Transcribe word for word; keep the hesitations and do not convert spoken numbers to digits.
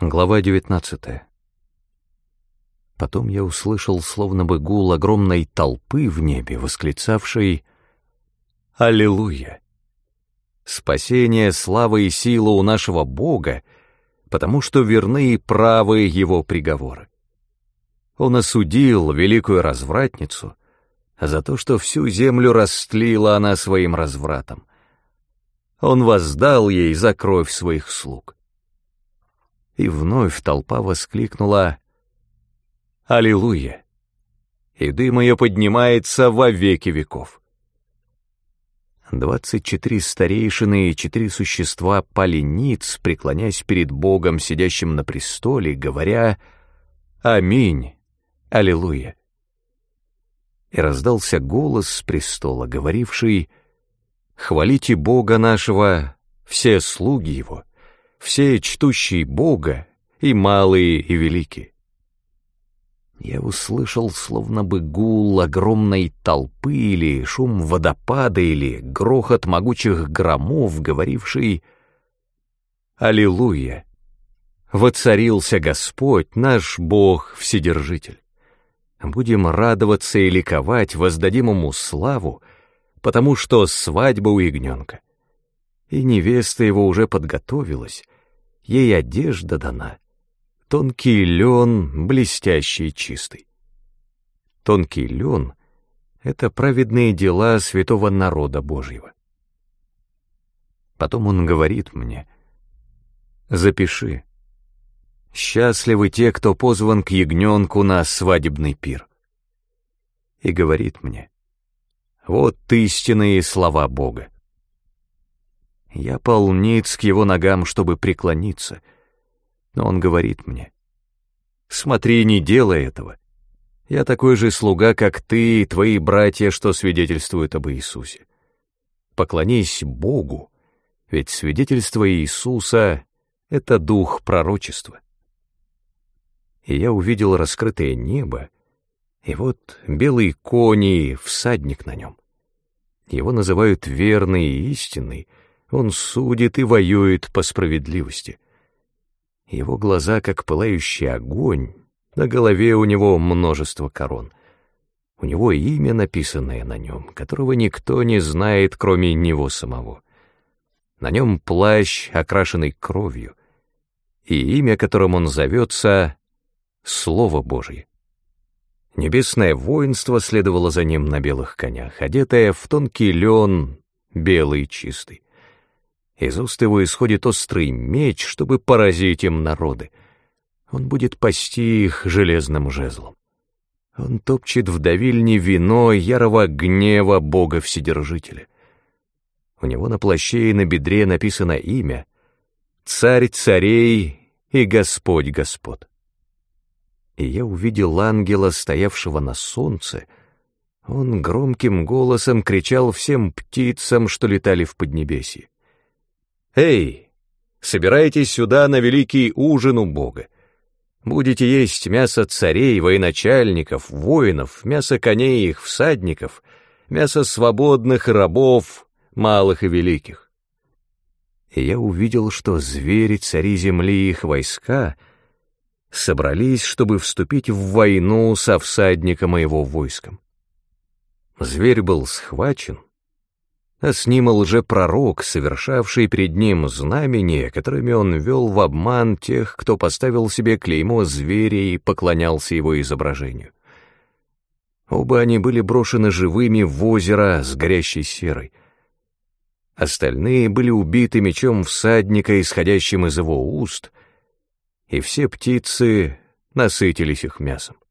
Глава девятнадцатая. Потом я услышал словно бы гул огромной толпы в небе, восклицавшей «Аллилуйя! Спасение, слава и сила у нашего Бога, потому что верны и правы Его приговоры. Он осудил великую развратницу за то, что всю землю растлила она своим развратом. Он воздал ей за кровь своих слуг». И вновь толпа воскликнула «Аллилуйя!» И дым ее поднимается во веки веков. Двадцать четыре старейшины и четыре существа пали ниц, преклонясь перед Богом, сидящим на престоле, говоря «Аминь! Аллилуйя!» И раздался голос с престола, говоривший «Хвалите Бога нашего, все слуги Его, все чтущие Бога, и малые, и великие». Я услышал словно бы гул огромной толпы, или шум водопада, или грохот могучих громов, говоривший «Аллилуйя! Воцарился Господь, наш Бог Вседержитель. Будем радоваться и ликовать, воздадим Ему славу, потому что свадьба у ягненка, и невеста его уже подготовилась, ей одежда дана, тонкий лен, блестящий и чистый». Тонкий лен — это праведные дела святого народа Божьего. Потом он говорит мне: «Запиши. Счастливы те, кто позван к ягненку на свадебный пир». И говорит мне: «Вот истинные слова Бога». Я пал ниц к его ногам, чтобы преклониться, но он говорит мне: «Смотри, не делай этого. Я такой же слуга, как ты и твои братья, что свидетельствуют об Иисусе. Поклонись Богу, ведь свидетельство Иисуса — это дух пророчества». И я увидел раскрытое небо, и вот белый конь и всадник на нем. Его называют верный и истинный, он судит и воюет по справедливости. Его глаза, как пылающий огонь, на голове у него множество корон. У него имя, написанное на нем, которого никто не знает, кроме него самого. На нем плащ, окрашенный кровью, и имя, которым он зовется — Слово Божье. Небесное воинство следовало за ним на белых конях, одетое в тонкий лен, белый и чистый. Из уст его исходит острый меч, чтобы поразить им народы. Он будет пасти их железным жезлом. Он топчет в давильне вино ярого гнева Бога Вседержителя. У него на плаще и на бедре написано имя — Царь царей и Господь господ. И я увидел ангела, стоявшего на солнце. Он громким голосом кричал всем птицам, что летали в поднебесье: «Эй, собирайтесь сюда на великий ужин у Бога. Будете есть мясо царей, военачальников, воинов, мясо коней и их всадников, мясо свободных и рабов, малых и великих». И я увидел, что звери, цари земли и их войска собрались, чтобы вступить в войну со всадником и его войском. Зверь был схвачен, а с ним лжепророк, совершавший перед ним знамения, которыми он вел в обман тех, кто поставил себе клеймо зверя и поклонялся его изображению. Оба они были брошены живыми в озеро с горящей серой. Остальные были убиты мечом всадника, исходящим из его уст, и все птицы насытились их мясом.